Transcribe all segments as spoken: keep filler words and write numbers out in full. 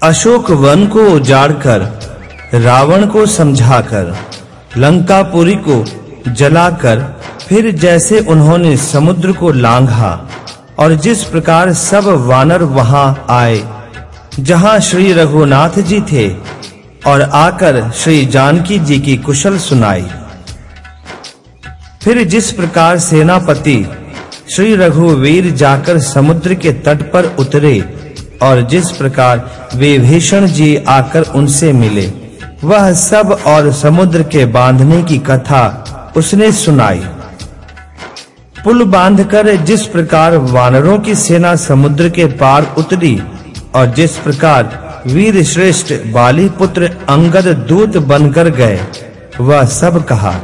Ashok one को उजाड़कर, रावण को समझाकर, लंकापुरी को जलाकर, फिर जैसे उन्होंने समुद्र को लांघा और जिस प्रकार सब वानर वहां आए जहां श्री रघुनाथ जी थे और आकर श्री जानकी जी की कुशल सुनाई, फिर जिस प्रकार सेनापति श्री रघुवीर जाकर समुद्र के तट पर उतरे और जिस प्रकार विभीषण जी आकर उनसे मिले, वह सब और समुद्र के बांधने की कथा उसने सुनाई। पुल बांधकर जिस प्रकार वानरों की सेना समुद्र के पार उतरी और जिस प्रकार वीर श्रेष्ठ बाली पुत्र अंगद दूत बनकर गए, वह सब कहा।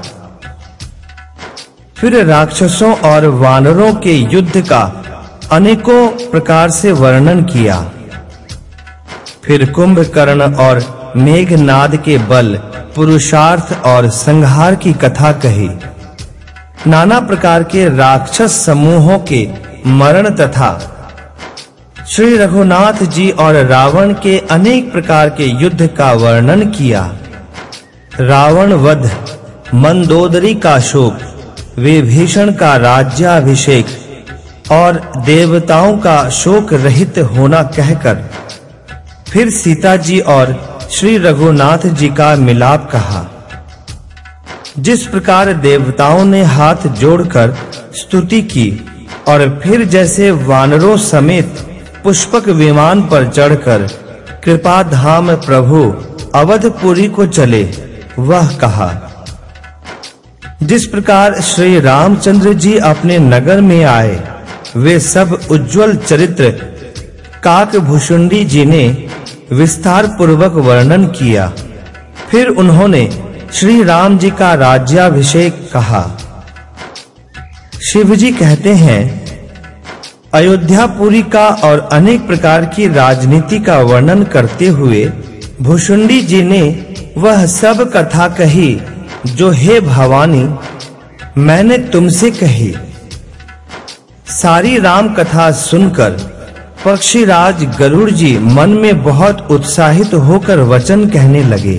फिर राक्षसों और वानरों के युद्ध का अनेकों प्रकार से वर्णन किया। फिर कुंभकर्ण और मेघनाद के बल, पुरुषार्थ और संहार की कथा कही। नाना प्रकार के राक्षस समूहों के मरण तथा श्री रघुनाथ जी और रावण के अनेक प्रकार के युद्ध का वर्णन किया। रावण वध, मंदोदरी का शोक, विभीषण का राज्याभिषेक और देवताओं का शोक रहित होना कहकर फिर सीता जी और श्री रघुनाथ जी का मिलाप कहा। जिस प्रकार देवताओं ने हाथ जोड़कर स्तुति की और फिर जैसे वानरों समेत पुष्पक विमान पर चढ़कर कृपा धाम प्रभु अवधपुरी को चले, वह कहा। जिस प्रकार श्री रामचंद्र जी अपने नगर में आए, वे सब उज्जवल चरित्र काकभूषुंडी जी ने विस्तार पूर्वक वर्णन किया। फिर उन्होंने श्री राम जी का राज्याभिषेक कहा। शिव जी कहते हैं, अयोध्यापुरी का और अनेक प्रकार की राजनीति का वर्णन करते हुए भूषुंडी जी ने वह सब कथा कही जो हे भवानी मैंने तुमसे कही। सारी राम कथा सुनकर पक्षीराज गरुड़ जी मन में बहुत उत्साहित होकर वचन कहने लगे।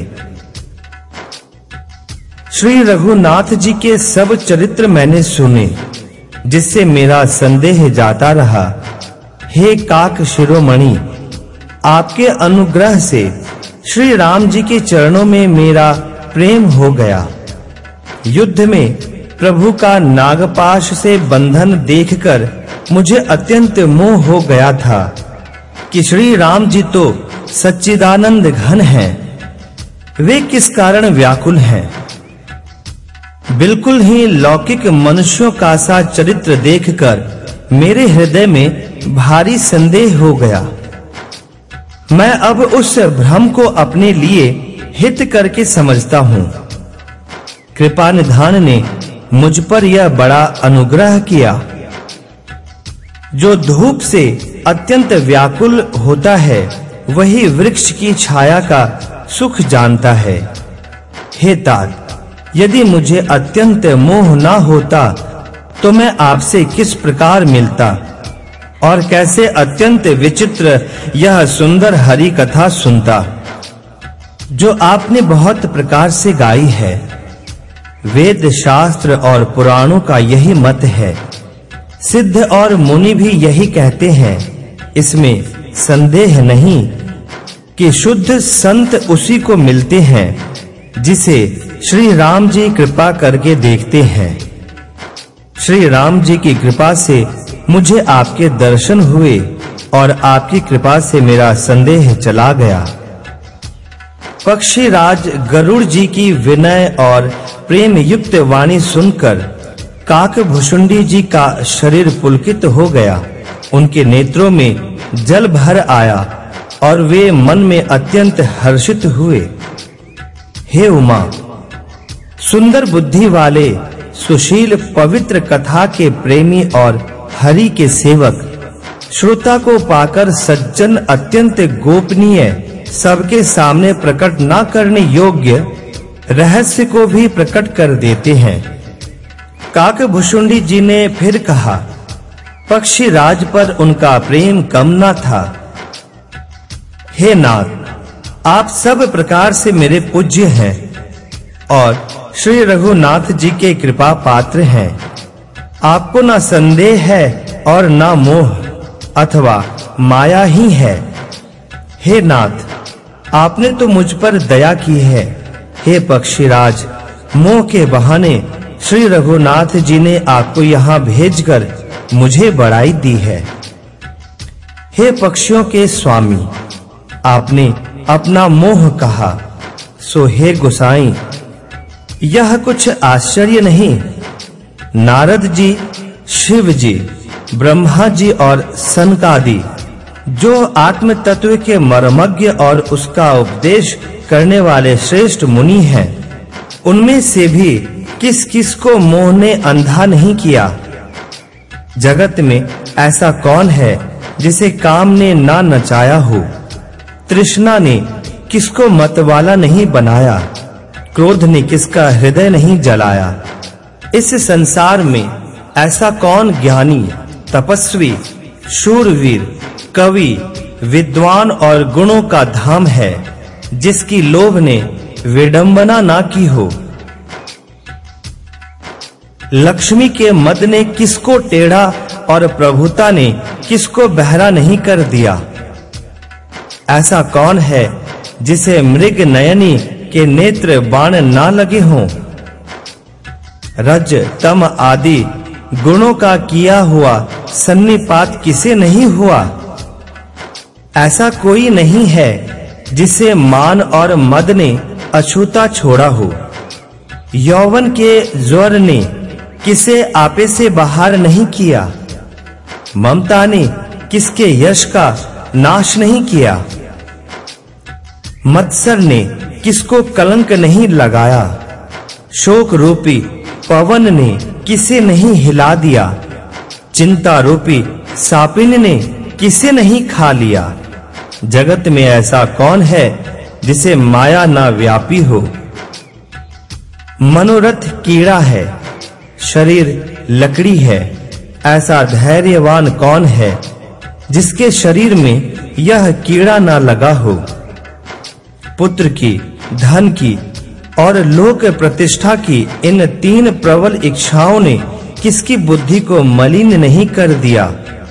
श्री रघुनाथ जी के सब चरित्र मैंने सुने, जिससे मेरा संदेह जाता रहा। हे काक शिरोमणि, आपके अनुग्रह से श्री राम जी के चरणों में मेरा प्रेम हो गया। युद्ध में प्रभु का नागपाश से बंधन देखकर मुझे अत्यंत मोह हो गया था कि श्री राम जी तो सच्चिदानंद घन हैं, वे किस कारण व्याकुल हैं। बिल्कुल ही लौकिक मनुष्यों का सा चरित्र देखकर मेरे हृदय में भारी संदेह हो गया। मैं अब उस भ्रम को अपने लिए हित करके समझता हूँ। कृपा निधान ने मुझ पर यह बड़ा अनुग्रह किया। जो धूप से अत्यंत व्याकुल होता है, वही वृक्ष की छाया का सुख जानता है। हे तात, यदि मुझे अत्यंत मोह ना होता तो मैं आपसे किस प्रकार मिलता और कैसे अत्यंत विचित्र यह सुंदर हरि कथा सुनता जो आपने बहुत प्रकार से गाई है। वेद शास्त्र और पुराणों का यही मत है, सिद्ध और मुनि भी यही कहते हैं। इसमें संदेह नहीं कि शुद्ध संत उसी को मिलते हैं जिसे श्री राम जी कृपा करके देखते हैं। श्री राम जी की कृपा से मुझे आपके दर्शन हुए और आपकी कृपा से मेरा संदेह चला गया। पक्षीराज गरुड़ जी की विनय और प्रेम युक्त वाणी सुनकर काकभूषुंडी जी का शरीर पुलकित हो गया। उनके नेत्रों में जल भर आया और वे मन में अत्यंत हर्षित हुए। हे उमा, सुंदर बुद्धि वाले, सुशील पवित्र कथा के प्रेमी और हरि के सेवक, श्रोता को पाकर सज्जन अत्यंत गोपनीय, सबके सामने प्रकट ना करने योग्य रहस्य को भी प्रकट कर देते हैं। काकभूषुंडी जी ने फिर कहा, पक्षीराज पर उनका प्रेम कम ना था। हे नाथ, आप सब प्रकार से मेरे पूज्य हैं और श्री रघुनाथ जी के कृपा पात्र हैं। आपको ना संदेह है और ना मोह अथवा माया ही है। हे नाथ, आपने तो मुझ पर दया की है। हे पक्षीराज, मोह के बहाने श्री रघुनाथ जी ने आपको यहाँ भेजकर मुझे बड़ाई दी है। हे पक्षियों के स्वामी, आपने अपना मोह कहा, सो हे गोसाई, यह कुछ आश्चर्य नहीं। नारद जी, शिव जी, ब्रह्मा जी और सनकादि जो आत्म तत्व के मर्मज्ञ और उसका उपदेश करने वाले श्रेष्ठ मुनि हैं, उनमें से भी किस किस को मोह ने अंधा नहीं किया। जगत में ऐसा कौन है जिसे काम ने ना नचाया हो। तृष्णा ने किसको मतवाला नहीं बनाया, क्रोध ने किसका हृदय नहीं जलाया। इस संसार में ऐसा कौन ज्ञानी, तपस्वी, शूरवीर, कवि, विद्वान और गुणों का धाम है जिसकी लोभ ने विडंबना ना की हो। लक्ष्मी के मद ने किसको टेढ़ा और प्रभुता ने किसको बहरा नहीं कर दिया। ऐसा कौन है जिसे मृग नयनी के नेत्र बाण ना लगे हों। रज तम आदि गुणों का किया हुआ सन्निपात किसे नहीं हुआ। ऐसा कोई नहीं है जिसे मान और मद ने अछूता छोड़ा हो। यौवन के ज्वर ने किसे आपे से बाहर नहीं किया। ममता ने किसके यश का नाश नहीं किया। मत्सर ने किसको कलंक नहीं लगाया। शोक रूपी पवन ने किसे नहीं हिला दिया। चिंता रूपी सापिन ने किसे नहीं खा लिया। जगत में ऐसा कौन है जिसे माया ना व्यापी हो। मनोरथ कीड़ा है, शरीर लकड़ी है। ऐसा धैर्यवान कौन है जिसके शरीर में यह कीड़ा ना लगा हो। पुत्र की, धन की और लोक प्रतिष्ठा की इन तीन प्रबल इच्छाओं ने किसकी बुद्धि को मलिन नहीं कर दिया।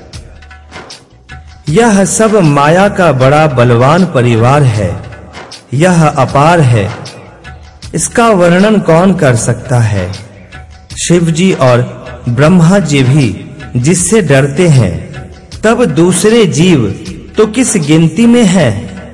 यह सब माया का बड़ा बलवान परिवार है। यह अपार है, इसका वर्णन कौन कर सकता है। शिव जी और ब्रह्मा जी भी जिससे डरते हैं, तब दूसरे जीव तो किस गिनती में हैं।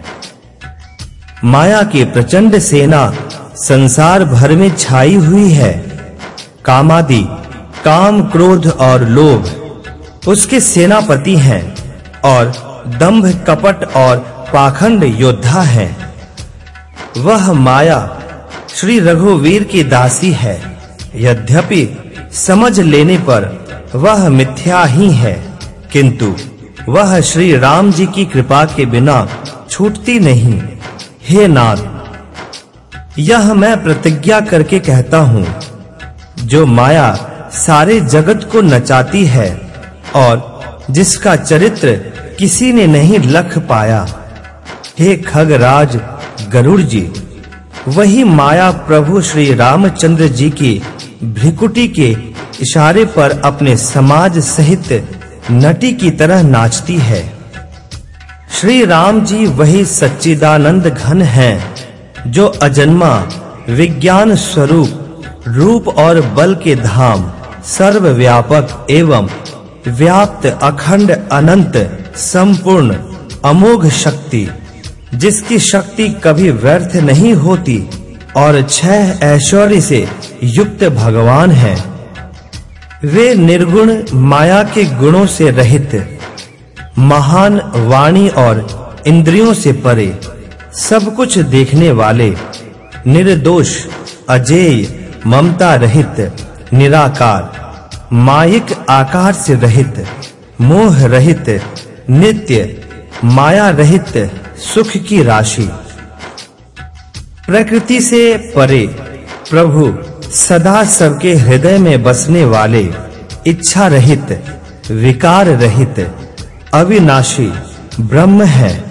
माया की प्रचंड सेना संसार भर में छाई हुई है। कामादि, काम, क्रोध और लोभ उसके सेनापति हैं और दंभ, कपट और पाखंड योद्धा हैं। वह माया श्री रघुवीर की दासी है। यद्यपि समझ लेने पर वह मिथ्या ही है, किंतु वह श्री राम जी की कृपा के बिना छूटती नहीं। हे नाथ, यह मैं प्रतिज्ञा करके कहता हूँ, जो माया सारे जगत को नचाती है और जिसका चरित्र किसी ने नहीं लख पाया। हे खगराज गरुड़ जी, वही माया प्रभु श्री रामचंद्र जी की भ्रिकुटी के इशारे पर अपने समाज सहित नटी की तरह नाचती है। श्री राम जी वही सच्चिदानंद घन हैं जो अजन्मा विज्ञान स्वरूप, रूप और बल के धाम, सर्वव्यापक एवं व्याप्त, अखंड, अनंत, संपूर्ण, अमोघ शक्ति, जिसकी शक्ति कभी व्यर्थ नहीं होती और छह ऐश्वर्य से युक्त भगवान हैं। वे निर्गुण माया के गुणों से रहित, महान, वाणी और इंद्रियों से परे, सब कुछ देखने वाले, निर्दोष, अजेय, ममता रहित, निराकार, मायिक आकार से रहित, मोह रहित, नित्य, माया रहित, सुख की राशि, प्रकृति से परे, प्रभु सदा सबके हृदय में बसने वाले, इच्छा रहित, विकार रहित, अविनाशी ब्रह्म है।